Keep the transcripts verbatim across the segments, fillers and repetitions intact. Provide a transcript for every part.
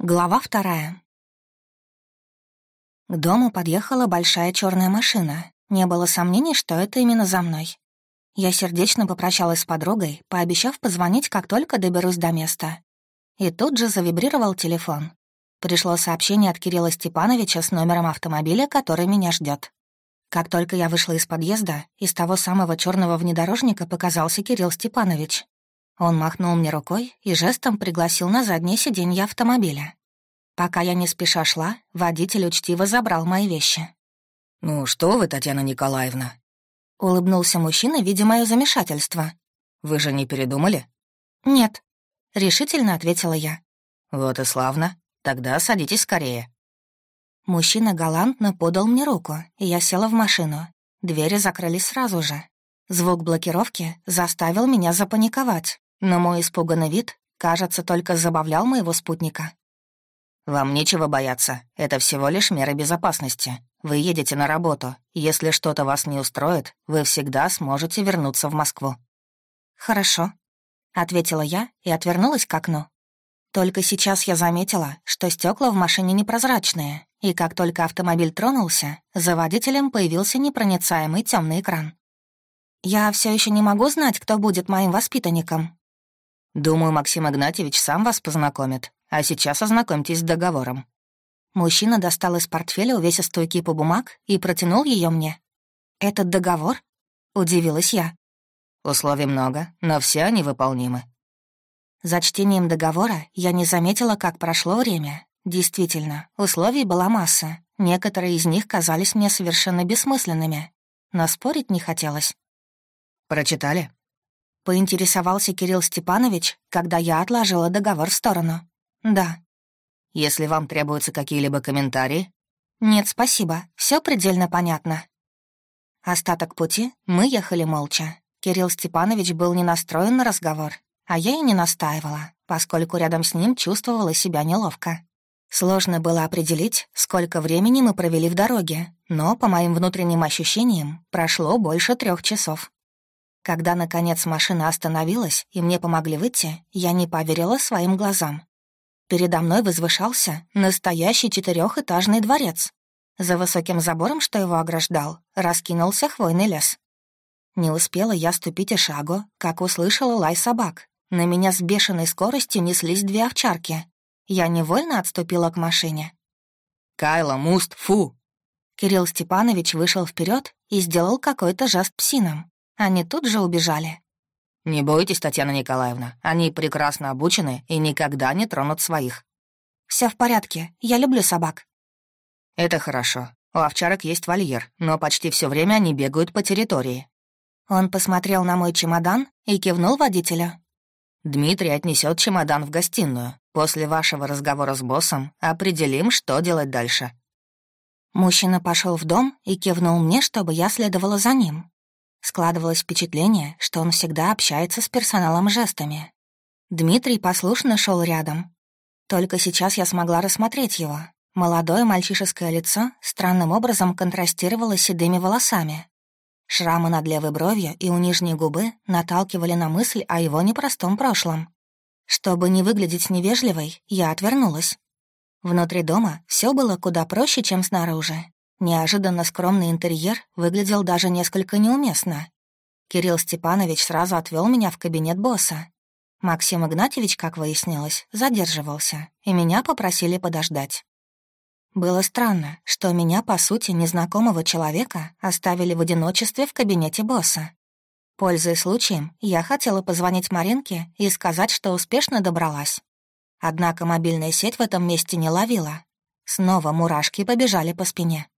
Глава вторая. К дому подъехала большая черная машина. Не было сомнений, что это именно за мной. Я сердечно попрощалась с подругой, пообещав позвонить, как только доберусь до места. И тут же завибрировал телефон. Пришло сообщение от Кирилла Степановича с номером автомобиля, который меня ждет. Как только я вышла из подъезда, из того самого черного внедорожника показался Кирилл Степанович. Он махнул мне рукой и жестом пригласил на заднее сиденье автомобиля. Пока я не спеша шла, водитель учтиво забрал мои вещи. «Ну что вы, Татьяна Николаевна?» — улыбнулся мужчина, видя моё замешательство. «Вы же не передумали?» «Нет», — решительно ответила я. «Вот и славно. Тогда садитесь скорее». Мужчина галантно подал мне руку, и я села в машину. Двери закрылись сразу же. Звук блокировки заставил меня запаниковать, но мой испуганный вид, кажется, только забавлял моего спутника. «Вам нечего бояться. Это всего лишь меры безопасности. Вы едете на работу. Если что-то вас не устроит, вы всегда сможете вернуться в Москву». «Хорошо», — ответила я и отвернулась к окну. Только сейчас я заметила, что стекла в машине непрозрачные, и как только автомобиль тронулся, за водителем появился непроницаемый темный экран. «Я все еще не могу знать, кто будет моим воспитанником». «Думаю, Максим Игнатьевич сам вас познакомит. А сейчас ознакомьтесь с договором». Мужчина достал из портфеля увесистую кипу бумаг и протянул ее мне. «Этот договор?» — удивилась я. «Условий много, но все они выполнимы». За чтением договора я не заметила, как прошло время. Действительно, условий была масса. Некоторые из них казались мне совершенно бессмысленными. Но спорить не хотелось. «Прочитали?» — поинтересовался Кирилл Степанович, когда я отложила договор в сторону. «Да». «Если вам требуются какие-либо комментарии?» «Нет, спасибо. Все предельно понятно». Остаток пути мы ехали молча. Кирилл Степанович был не настроен на разговор, а я и не настаивала, поскольку рядом с ним чувствовала себя неловко. Сложно было определить, сколько времени мы провели в дороге, но, по моим внутренним ощущениям, прошло больше трех часов. Когда, наконец, машина остановилась и мне помогли выйти, я не поверила своим глазам. Передо мной возвышался настоящий четырехэтажный дворец. За высоким забором, что его ограждал, раскинулся хвойный лес. Не успела я ступить и шагу, как услышала лай собак. На меня с бешеной скоростью неслись две овчарки. Я невольно отступила к машине. «Кайла, Муст, фу!» Кирилл Степанович вышел вперед и сделал какой-то жест псинам. Они тут же убежали. «Не бойтесь, Татьяна Николаевна, они прекрасно обучены и никогда не тронут своих». Все в порядке, я люблю собак». «Это хорошо. У овчарок есть вольер, но почти все время они бегают по территории». Он посмотрел на мой чемодан и кивнул водителю. «Дмитрий отнесет чемодан в гостиную. После вашего разговора с боссом определим, что делать дальше». Мужчина пошел в дом и кивнул мне, чтобы я следовала за ним. Складывалось впечатление, что он всегда общается с персоналом жестами. Дмитрий послушно шел рядом. Только сейчас я смогла рассмотреть его. Молодое мальчишеское лицо странным образом контрастировало с седыми волосами. Шрамы над левой бровью и у нижней губы наталкивали на мысль о его непростом прошлом. Чтобы не выглядеть невежливой, я отвернулась. Внутри дома все было куда проще, чем снаружи. Неожиданно скромный интерьер выглядел даже несколько неуместно. Кирилл Степанович сразу отвел меня в кабинет босса. Максим Игнатьевич, как выяснилось, задерживался, и меня попросили подождать. Было странно, что меня, по сути, незнакомого человека оставили в одиночестве в кабинете босса. Пользуясь случаем, я хотела позвонить Маринке и сказать, что успешно добралась. Однако мобильная сеть в этом месте не ловила. Снова мурашки побежали по спине.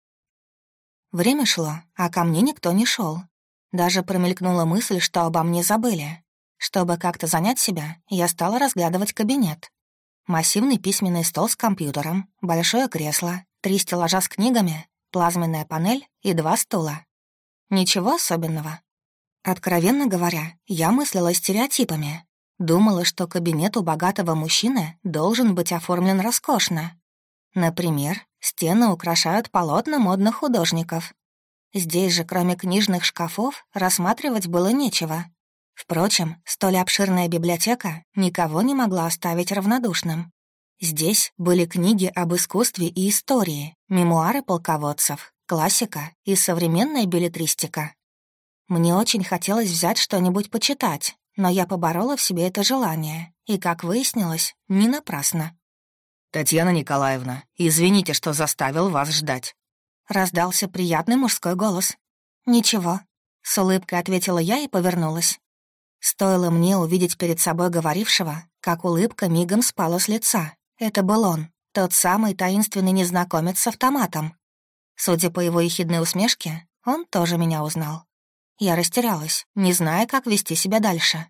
Время шло, а ко мне никто не шел. Даже промелькнула мысль, что обо мне забыли. Чтобы как-то занять себя, я стала разглядывать кабинет. Массивный письменный стол с компьютером, большое кресло, три стеллажа с книгами, плазменная панель и два стула. Ничего особенного. Откровенно говоря, я мыслила стереотипами. Думала, что кабинет у богатого мужчины должен быть оформлен роскошно. Например, стены украшают полотна модных художников. Здесь же, кроме книжных шкафов, рассматривать было нечего. Впрочем, столь обширная библиотека никого не могла оставить равнодушным. Здесь были книги об искусстве и истории, мемуары полководцев, классика и современная беллетристика. Мне очень хотелось взять что-нибудь почитать, но я поборола в себе это желание, и, как выяснилось, не напрасно. «Татьяна Николаевна, извините, что заставил вас ждать». Раздался приятный мужской голос. «Ничего», — с улыбкой ответила я и повернулась. Стоило мне увидеть перед собой говорившего, как улыбка мигом спала с лица. Это был он, тот самый таинственный незнакомец с автоматом. Судя по его ехидной усмешке, он тоже меня узнал. Я растерялась, не зная, как вести себя дальше.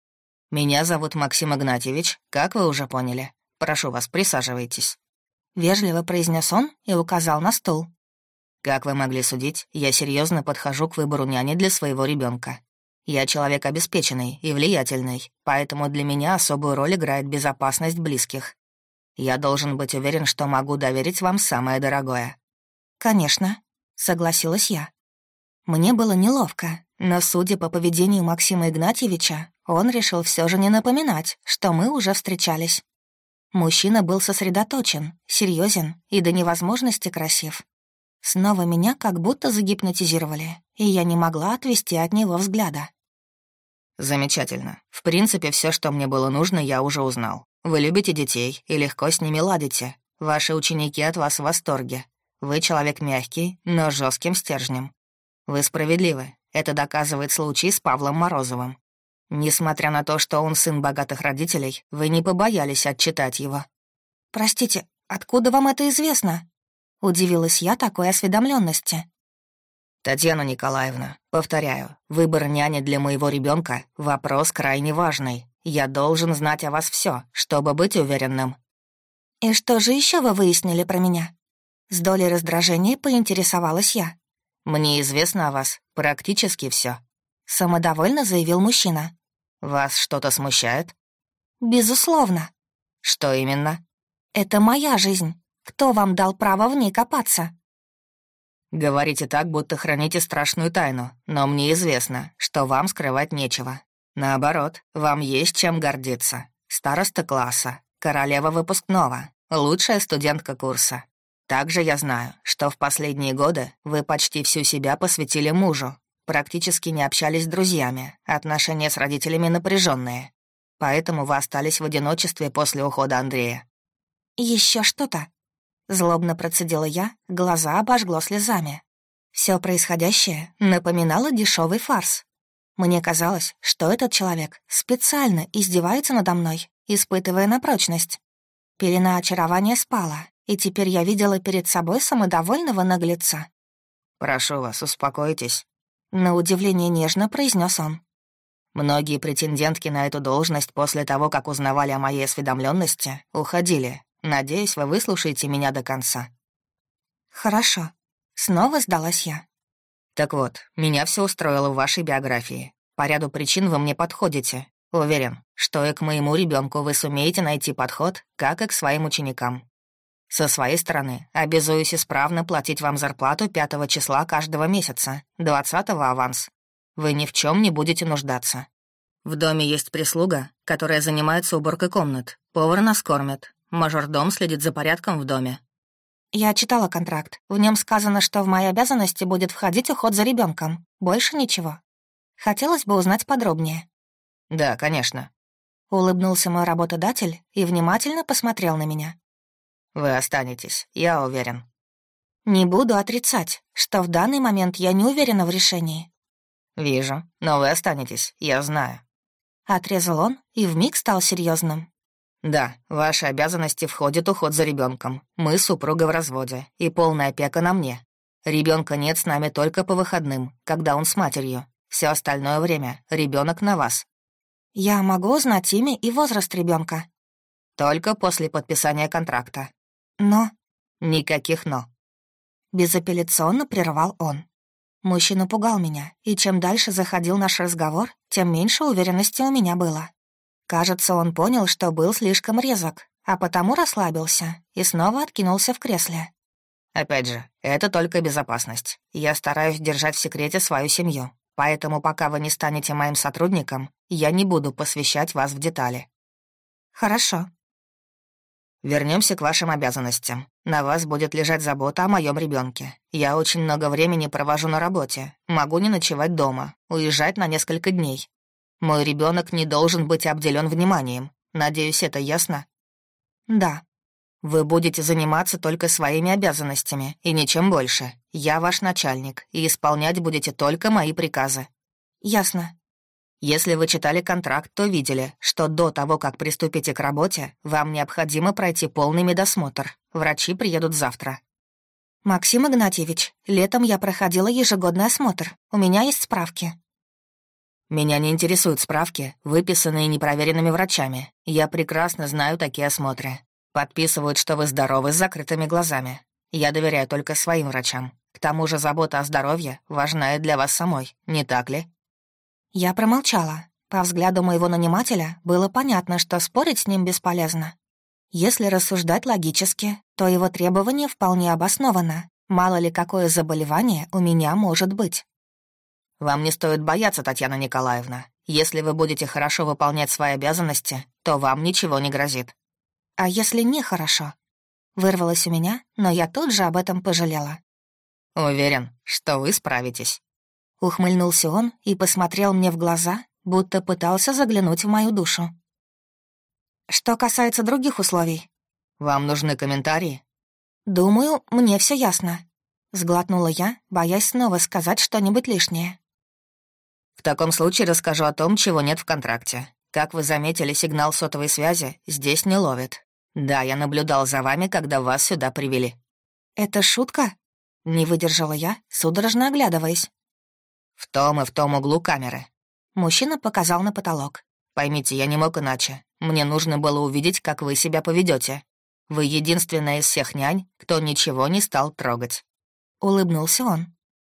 «Меня зовут Максим Игнатьевич, как вы уже поняли. Прошу вас, присаживайтесь». Вежливо произнес он и указал на стул. «Как вы могли судить, я серьезно подхожу к выбору няни для своего ребенка. Я человек обеспеченный и влиятельный, поэтому для меня особую роль играет безопасность близких. Я должен быть уверен, что могу доверить вам самое дорогое». «Конечно», — согласилась я. Мне было неловко, но, судя по поведению Максима Игнатьевича, он решил все же не напоминать, что мы уже встречались. Мужчина был сосредоточен, серьезен и до невозможности красив. Снова меня как будто загипнотизировали, и я не могла отвести от него взгляда. «Замечательно. В принципе, все, что мне было нужно, я уже узнал. Вы любите детей и легко с ними ладите. Ваши ученики от вас в восторге. Вы человек мягкий, но с жестким стержнем. Вы справедливы. Это доказывает случай с Павлом Морозовым. Несмотря на то, что он сын богатых родителей, вы не побоялись отчитать его». «Простите, откуда вам это известно?» Удивилась я такой осведомленности. «Татьяна Николаевна, повторяю, выбор няни для моего ребенка — вопрос крайне важный. Я должен знать о вас все, чтобы быть уверенным». «И что же еще вы выяснили про меня?» С долей раздражения поинтересовалась я. «Мне известно о вас практически все. Самодовольно заявил мужчина. «Вас что-то смущает?» «Безусловно». «Что именно?» «Это моя жизнь. Кто вам дал право в ней копаться?» «Говорите так, будто храните страшную тайну, но мне известно, что вам скрывать нечего. Наоборот, вам есть чем гордиться. Староста класса, королева выпускного, лучшая студентка курса. Также я знаю, что в последние годы вы почти всю себя посвятили мужу, практически не общались с друзьями, отношения с родителями напряженные. Поэтому вы остались в одиночестве после ухода Андрея». Еще что-то?» Злобно процедила я, глаза обожгло слезами. Все происходящее напоминало дешевый фарс. Мне казалось, что этот человек специально издевается надо мной, испытывая на прочность. Пелена очарования спала, и теперь я видела перед собой самодовольного наглеца. «Прошу вас, успокойтесь», — на удивление нежно произнес он. «Многие претендентки на эту должность после того, как узнавали о моей осведомленности, уходили. Надеюсь, вы выслушаете меня до конца». «Хорошо». Снова сдалась я. «Так вот, меня все устроило в вашей биографии. По ряду причин вы мне подходите. Уверен, что и к моему ребенку вы сумеете найти подход, как и к своим ученикам. Со своей стороны, обязуюсь исправно платить вам зарплату пятого числа каждого месяца, двадцатого аванс. Вы ни в чем не будете нуждаться. В доме есть прислуга, которая занимается уборкой комнат. Повар нас кормит. Мажордом следит за порядком в доме». Я читала контракт. В нем сказано, что в мои обязанности будет входить уход за ребенком. Больше ничего. Хотелось бы узнать подробнее. «Да, конечно». Улыбнулся мой работодатель и внимательно посмотрел на меня. «Вы останетесь, я уверен». Не буду отрицать, что в данный момент я не уверена в решении. «Вижу, но вы останетесь, я знаю». Отрезал он и вмиг стал серьезным. «Да, в ваши обязанности входит уход за ребенком. Мы с супругой в разводе, и полная опека на мне. Ребенка нет с нами только по выходным, когда он с матерью. Все остальное время ребенок на вас». «Я могу узнать имя и возраст ребенка? «Только после подписания контракта». «Но...» «Никаких «но». Безапелляционно прервал он. Мужчина пугал меня, и чем дальше заходил наш разговор, тем меньше уверенности у меня было. Кажется, он понял, что был слишком резок, а потому расслабился и снова откинулся в кресле. «Опять же, это только безопасность. Я стараюсь держать в секрете свою семью, поэтому пока вы не станете моим сотрудником, я не буду посвящать вас в детали». «Хорошо». Вернемся к вашим обязанностям. На вас будет лежать забота о моем ребенке. Я очень много времени провожу на работе. Могу не ночевать дома, уезжать на несколько дней. Мой ребенок не должен быть обделен вниманием. Надеюсь, это ясно? Да. Вы будете заниматься только своими обязанностями и ничем больше. Я ваш начальник, и исполнять будете только мои приказы. Ясно. Если вы читали контракт, то видели, что до того, как приступите к работе, вам необходимо пройти полный медосмотр. Врачи приедут завтра. Максим Игнатьевич, летом я проходила ежегодный осмотр. У меня есть справки. Меня не интересуют справки, выписанные непроверенными врачами. Я прекрасно знаю такие осмотры. Подписывают, что вы здоровы с закрытыми глазами. Я доверяю только своим врачам. К тому же забота о здоровье важна и для вас самой, не так ли? Я промолчала. По взгляду моего нанимателя было понятно, что спорить с ним бесполезно. Если рассуждать логически, то его требование вполне обосновано. Мало ли какое заболевание у меня может быть. Вам не стоит бояться, Татьяна Николаевна. Если вы будете хорошо выполнять свои обязанности, то вам ничего не грозит. А если нехорошо? Вырвалось у меня, но я тут же об этом пожалела. Уверен, что вы справитесь. Ухмыльнулся он и посмотрел мне в глаза, будто пытался заглянуть в мою душу. Что касается других условий. Вам нужны комментарии? Думаю, мне все ясно. Сглотнула я, боясь снова сказать что-нибудь лишнее. В таком случае расскажу о том, чего нет в контракте. Как вы заметили, сигнал сотовой связи здесь не ловит. Да, я наблюдал за вами, когда вас сюда привели. Это шутка? Не выдержала я, судорожно оглядываясь. В том и в том углу камеры. Мужчина показал на потолок. Поймите, я не мог иначе. Мне нужно было увидеть, как вы себя поведете. Вы единственная из всех нянь, кто ничего не стал трогать. Улыбнулся он.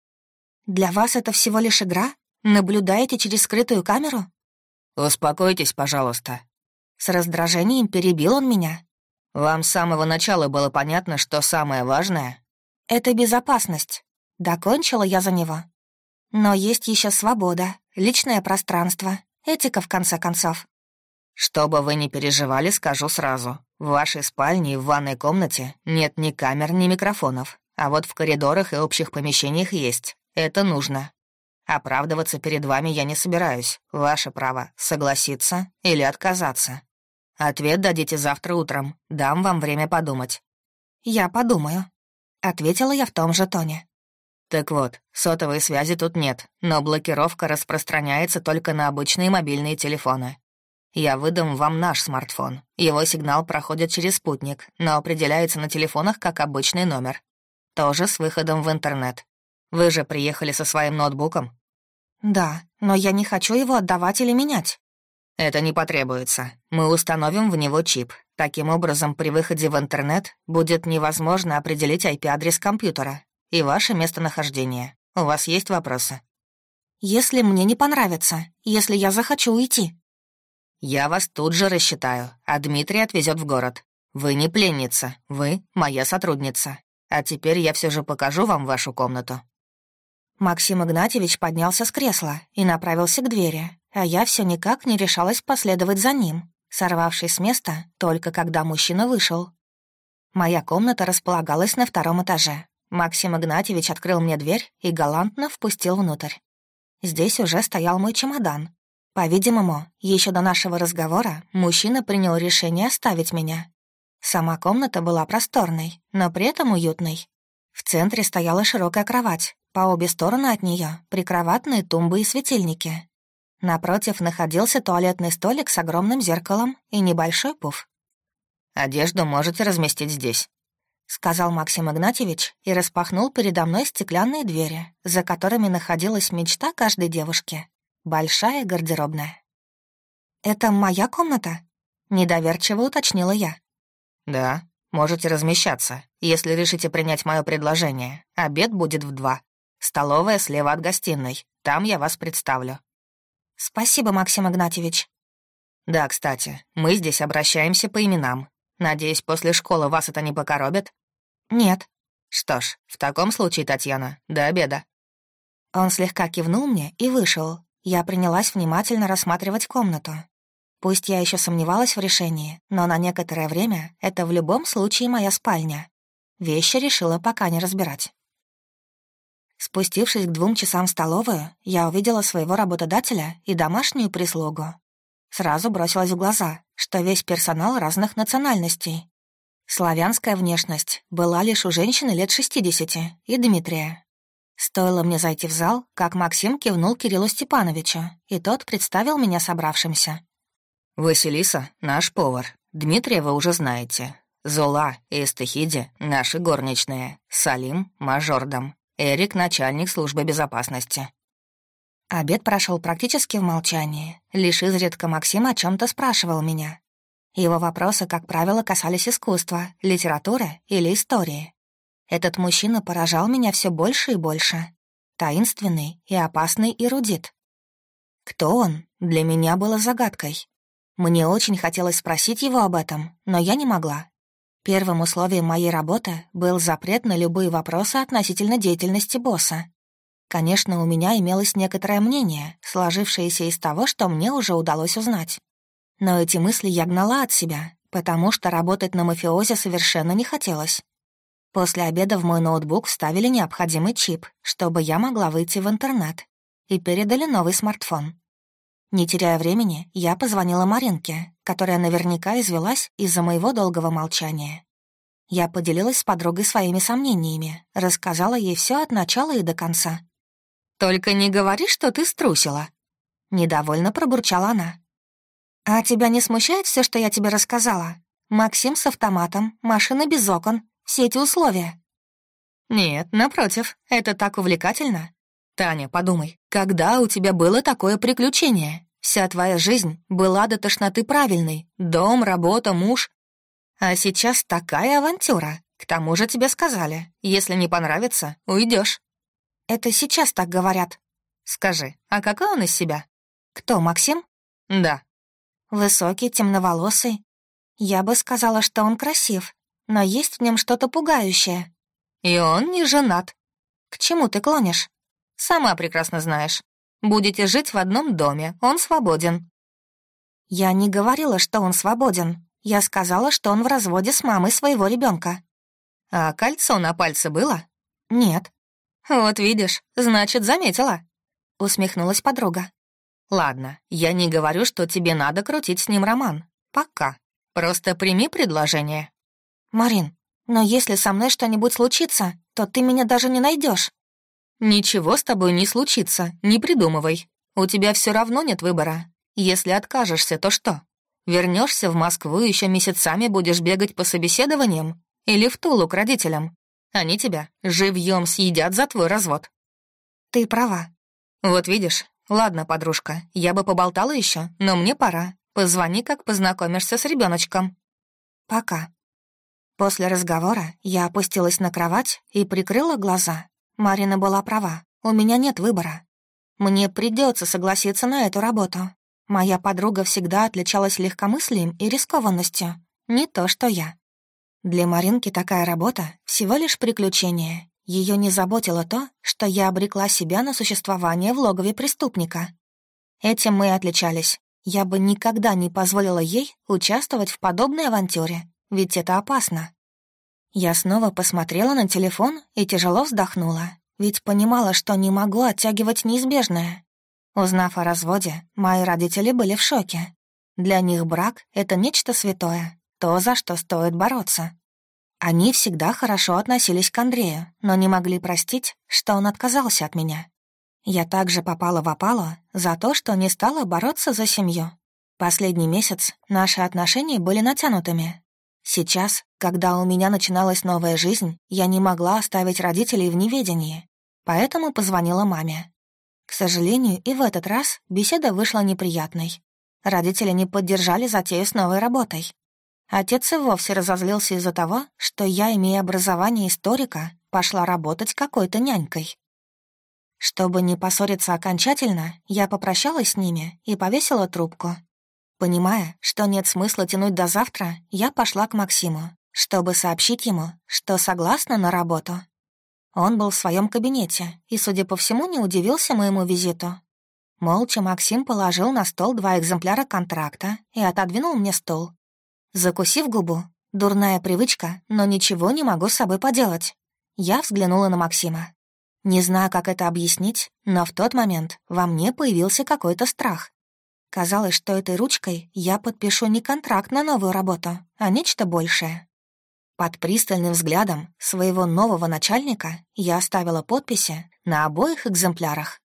Для вас это всего лишь игра? Наблюдаете через скрытую камеру? Успокойтесь, пожалуйста. С раздражением перебил он меня. Вам с самого начала было понятно, что самое важное — это безопасность. Докончила я за него. Но есть еще свобода, личное пространство, этика, в конце концов. Что бы вы ни переживали, скажу сразу. В вашей спальне и в ванной комнате нет ни камер, ни микрофонов. А вот в коридорах и общих помещениях есть. Это нужно. Оправдываться перед вами я не собираюсь. Ваше право — согласиться или отказаться. Ответ дадите завтра утром. Дам вам время подумать. «Я подумаю», — ответила я в том же тоне. Так вот, сотовой связи тут нет, но блокировка распространяется только на обычные мобильные телефоны. Я выдам вам наш смартфон. Его сигнал проходит через спутник, но определяется на телефонах как обычный номер. Тоже с выходом в интернет. Вы же приехали со своим ноутбуком? Да, но я не хочу его отдавать или менять. Это не потребуется. Мы установим в него чип. Таким образом, при выходе в интернет будет невозможно определить ай пи-адрес компьютера и ваше местонахождение. У вас есть вопросы? Если мне не понравится, если я захочу уйти. Я вас тут же рассчитаю, а Дмитрий отвезет в город. Вы не пленница, вы моя сотрудница. А теперь я все же покажу вам вашу комнату». Максим Игнатьевич поднялся с кресла и направился к двери, а я все никак не решалась последовать за ним, сорвавшись с места только когда мужчина вышел. Моя комната располагалась на втором этаже. Максим Игнатьевич открыл мне дверь и галантно впустил внутрь. Здесь уже стоял мой чемодан. По-видимому, еще до нашего разговора мужчина принял решение оставить меня. Сама комната была просторной, но при этом уютной. В центре стояла широкая кровать, по обе стороны от нее прикроватные тумбы и светильники. Напротив находился туалетный столик с огромным зеркалом и небольшой пуф. «Одежду можете разместить здесь», — сказал Максим Игнатьевич и распахнул передо мной стеклянные двери, за которыми находилась мечта каждой девушки — большая гардеробная. «Это моя комната?» — недоверчиво уточнила я. «Да, можете размещаться, если решите принять мое предложение. Обед будет в два. Столовая слева от гостиной. Там я вас представлю». «Спасибо, Максим Игнатьевич». «Да, кстати, мы здесь обращаемся по именам. Надеюсь, после школы вас это не покоробит?» «Нет». «Что ж, в таком случае, Татьяна, до обеда». Он слегка кивнул мне и вышел. Я принялась внимательно рассматривать комнату. Пусть я еще сомневалась в решении, но на некоторое время это в любом случае моя спальня. Вещи решила пока не разбирать. Спустившись к двум часам в столовую, я увидела своего работодателя и домашнюю прислугу. Сразу бросилось в глаза, что весь персонал разных национальностей. Славянская внешность была лишь у женщины лет шестидесяти и Дмитрия. Стоило мне зайти в зал, как Максим кивнул Кириллу Степановичу, и тот представил меня собравшимся. «Василиса — наш повар. Дмитрия вы уже знаете. Зола и Эстехиди — наши горничные. Салим — мажордом. Эрик — начальник службы безопасности». Обед прошел практически в молчании. Лишь изредка Максим о чем то спрашивал меня. Его вопросы, как правило, касались искусства, литературы или истории. Этот мужчина поражал меня все больше и больше. Таинственный и опасный эрудит. Кто он, для меня было загадкой. Мне очень хотелось спросить его об этом, но я не могла. Первым условием моей работы был запрет на любые вопросы относительно деятельности босса. Конечно, у меня имелось некоторое мнение, сложившееся из того, что мне уже удалось узнать. Но эти мысли я гнала от себя, потому что работать на мафиози совершенно не хотелось. После обеда в мой ноутбук вставили необходимый чип, чтобы я могла выйти в интернет, и передали новый смартфон. Не теряя времени, я позвонила Маринке, которая наверняка извелась из-за моего долгого молчания. Я поделилась с подругой своими сомнениями, рассказала ей все от начала и до конца. «Только не говори, что ты струсила», — недовольно пробурчала она. «А тебя не смущает все, что я тебе рассказала? Максим с автоматом, машина без окон, все эти условия?» «Нет, напротив, это так увлекательно. Таня, подумай, когда у тебя было такое приключение? Вся твоя жизнь была до тошноты правильной. Дом, работа, муж. А сейчас такая авантюра. К тому же тебе сказали, если не понравится, уйдешь. «Это сейчас так говорят». «Скажи, а какой он из себя?» «Кто, Максим?» «Да». «Высокий, темноволосый. Я бы сказала, что он красив, но есть в нем что-то пугающее». «И он не женат». «К чему ты клонишь?» «Сама прекрасно знаешь. Будете жить в одном доме, он свободен». «Я не говорила, что он свободен. Я сказала, что он в разводе с мамой своего ребенка. «А кольцо на пальце было?» «Нет». «Вот видишь, значит, заметила», — усмехнулась подруга. «Ладно, я не говорю, что тебе надо крутить с ним роман. Пока. Просто прими предложение». «Марин, но если со мной что-нибудь случится, то ты меня даже не найдешь. «Ничего с тобой не случится, не придумывай. У тебя все равно нет выбора. Если откажешься, то что? Вернешься в Москву и еще месяцами будешь бегать по собеседованиям? Или в Тулу к родителям? Они тебя живьем съедят за твой развод». «Ты права». «Вот видишь. Ладно, подружка, я бы поболтала еще, но мне пора. Позвони, как познакомишься с ребеночком. «Пока». После разговора я опустилась на кровать и прикрыла глаза. Марина была права, у меня нет выбора. Мне придется согласиться на эту работу. Моя подруга всегда отличалась легкомыслием и рискованностью. Не то, что я. Для Маринки такая работа — всего лишь приключение. Ее не заботило то, что я обрекла себя на существование в логове преступника. Этим мы и отличались. Я бы никогда не позволила ей участвовать в подобной авантюре, ведь это опасно. Я снова посмотрела на телефон и тяжело вздохнула, ведь понимала, что не могу оттягивать неизбежное. Узнав о разводе, мои родители были в шоке. Для них брак — это нечто святое, то, за что стоит бороться. Они всегда хорошо относились к Андрею, но не могли простить, что он отказался от меня. Я также попала в опалу за то, что не стала бороться за семью. Последний месяц наши отношения были натянутыми. Сейчас, когда у меня начиналась новая жизнь, я не могла оставить родителей в неведении, поэтому позвонила маме. К сожалению, и в этот раз беседа вышла неприятной. Родители не поддержали затею с новой работой. Отец и вовсе разозлился из-за того, что я, имея образование историка, пошла работать какой-то нянькой. Чтобы не поссориться окончательно, я попрощалась с ними и повесила трубку. Понимая, что нет смысла тянуть до завтра, я пошла к Максиму, чтобы сообщить ему, что согласна на работу. Он был в своем кабинете и, судя по всему, не удивился моему визиту. Молча Максим положил на стол два экземпляра контракта и отодвинул мне стол. Закусив губу, дурная привычка, но ничего не могу с собой поделать. Я взглянула на Максима. Не знаю, как это объяснить, но в тот момент во мне появился какой-то страх. Казалось, что этой ручкой я подпишу не контракт на новую работу, а нечто большее. Под пристальным взглядом своего нового начальника я оставила подписи на обоих экземплярах.